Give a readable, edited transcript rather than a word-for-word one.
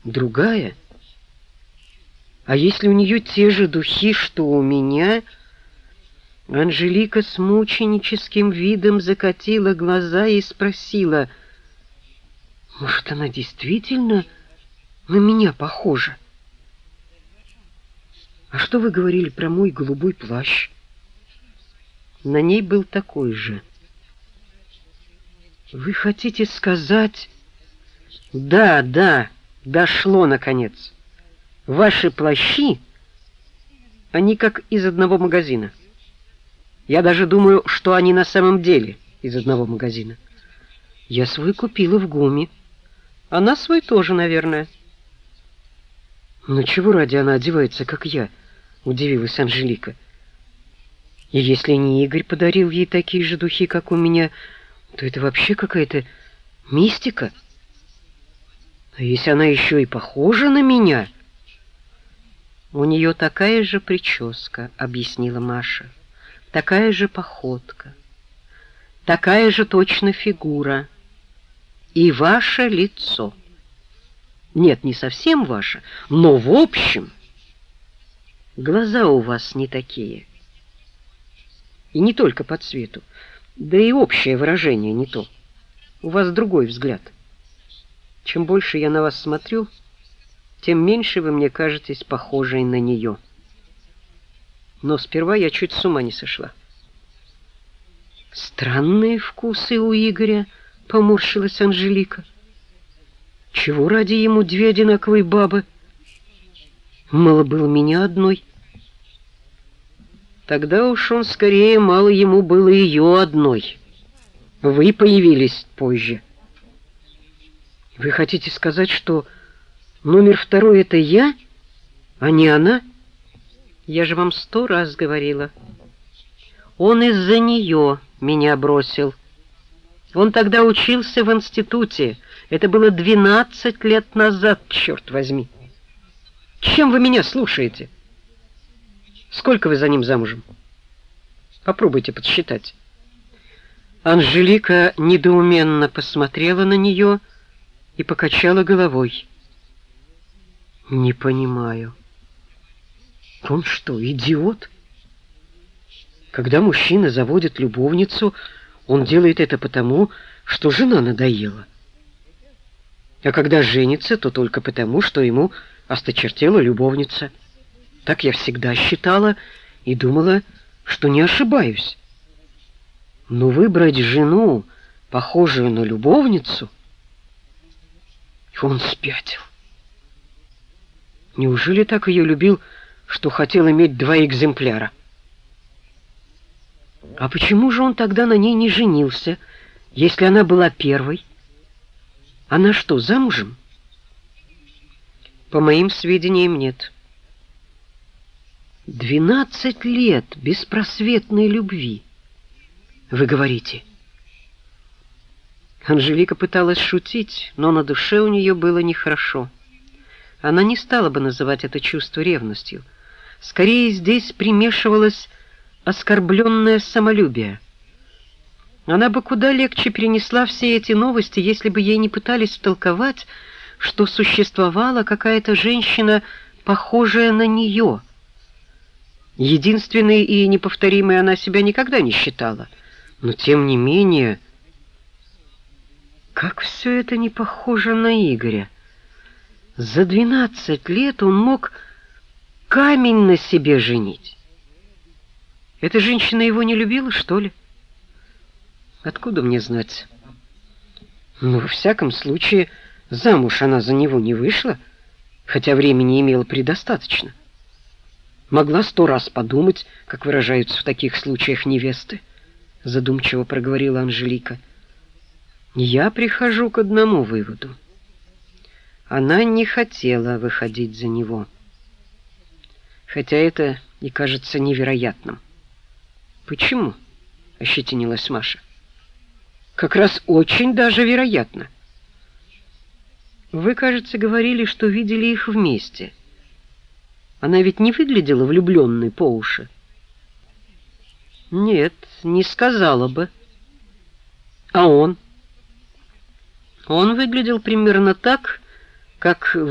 Другая? А если у нее те же духи, что у меня? Анжелика с мученическим видом закатила глаза и спросила: может, она действительно на меня похожа? А что вы говорили про мой голубой плащ? На ней был такой же. Вы хотите сказать... Да, дошло наконец. Ваши плащи, они как из одного магазина. Я даже думаю, что они на самом деле из одного магазина. Я свой купила в ГУМе. Она свой тоже, наверное. Но чего ради она одевается, как я? Удивилась Анжелика. И если не Игорь подарил ей такие же духи, как у меня, то это вообще какая-то мистика. А если она еще и похожа на меня? У нее такая же прическа, объяснила Маша. Такая же походка. Такая же точно фигура. И ваше лицо. Нет, не совсем ваше, но в общем... Глаза у вас не такие. И не только по цвету. Да и общее выражение не то. У вас другой взгляд. Чем больше я на вас смотрю, тем меньше вы мне кажетесь похожей на нее. Но сперва я чуть с ума не сошла. Странные вкусы у Игоря, поморщилась Анжелика. Чего ради ему две одинаковые бабы? Мало было меня одной. Тогда уж он скорее мало ему было ее одной. Вы появились позже. Вы хотите сказать, что номер второй — это я, а не она? Я же вам 100 раз говорила. Он из-за нее меня бросил. Он тогда учился в институте. Это было 12 лет назад, черт возьми. Чем вы меня слушаете? Сколько вы за ним замужем? Попробуйте подсчитать. Анжелика недоуменно посмотрела на нее и покачала головой. Не понимаю. Он что, идиот? Когда мужчина заводит любовницу, он делает это потому, что жена надоела. А когда женится, то только потому, что ему осточертела любовница. Так я всегда считала и думала, что не ошибаюсь. Но выбрать жену, похожую на любовницу, он спятил. Неужели так ее любил, что хотел иметь 2 экземпляра? А почему же он тогда на ней не женился, если она была первой? Она что, замужем? По моим сведениям, нет. 12 лет беспросветной любви, вы говорите? Анжелика пыталась шутить, но на душе у нее было нехорошо. Она не стала бы называть это чувство ревностью. Скорее, здесь примешивалось оскорбленное самолюбие. Она бы куда легче перенесла все эти новости, если бы ей не пытались втолковать, что существовала какая-то женщина, похожая на нее. Единственной и неповторимой она себя никогда не считала. Но тем не менее, как все это не похоже на Игоря. За 12 лет он мог камень на себе женить. Эта женщина его не любила, что ли? Откуда мне знать? Но во всяком случае, замуж она за него не вышла, хотя времени имела предостаточно. Могла 100 раз подумать, как выражаются в таких случаях невесты, задумчиво проговорила Анжелика. Я прихожу к одному выводу. Она не хотела выходить за него. Хотя это и кажется невероятным. Почему? Ощетинилась Маша. Как раз очень даже вероятно. Вы, кажется, говорили, что видели их вместе. Она ведь не выглядела влюбленной по уши. Нет, не сказала бы. А он? Он выглядел примерно так, как